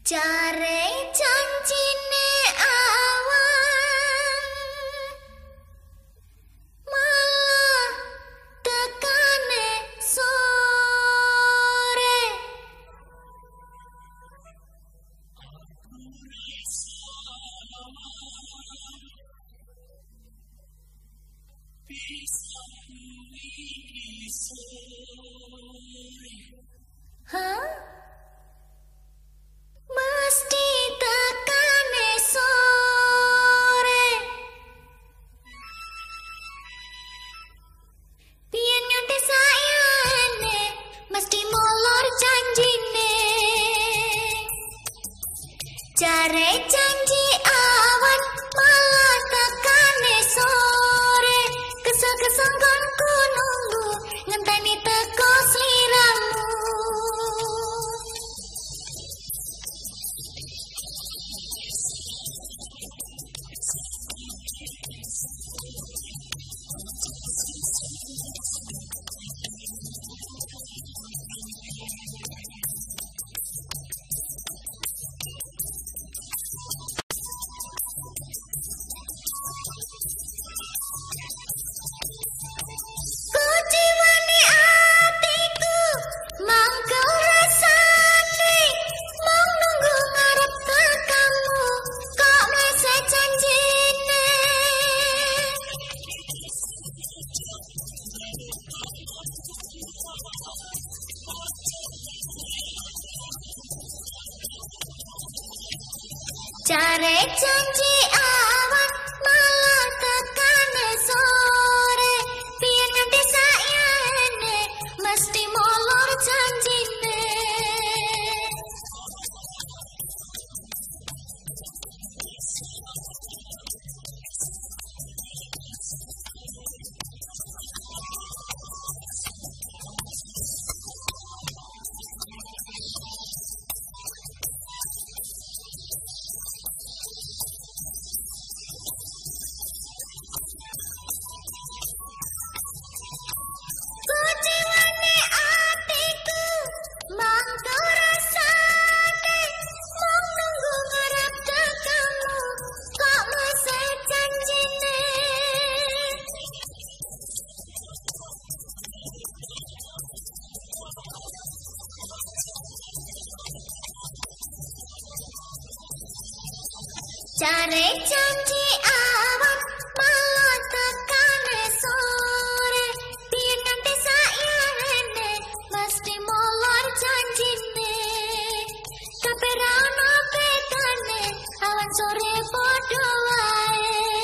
Jare janjine awan malah tekane sore. Hah? Mesti tekane sore. Pian nganti sayane mesti molor janjine. Jare janji awan malah tekane sore. Kesel-kesel ku nunggu ngenteni teko sliramu. Jare janji awan malah tekane sore. Pian nganti sayane mesti molor janjine. Jare janji awan malah tekane sore. Pian nganti sayane mesti molor janjine. Kabeh ra ono bedane awan sore padha wae.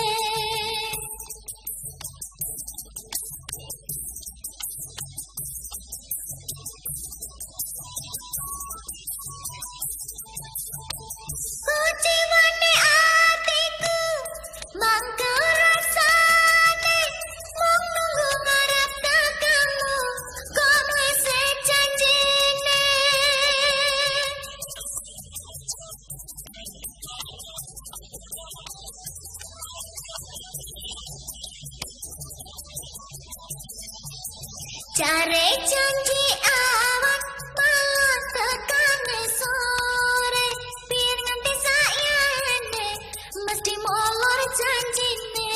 Jare janji awan malah tekane sore. Pian nganti sayane mesti molor janjine.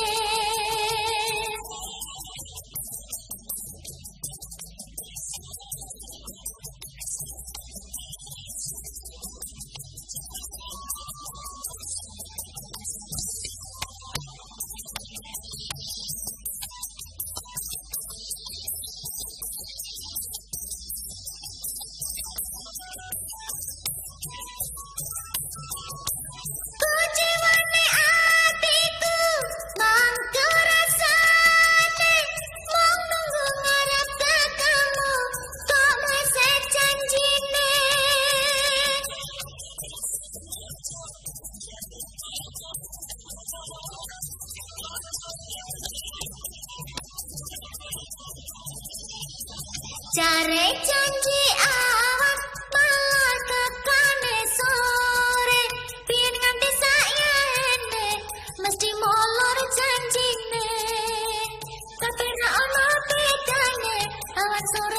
Jare janji awan malah tekane sore. Pian nganti sayane mesti molor janjine. Kabeh ra ono bedane awan sore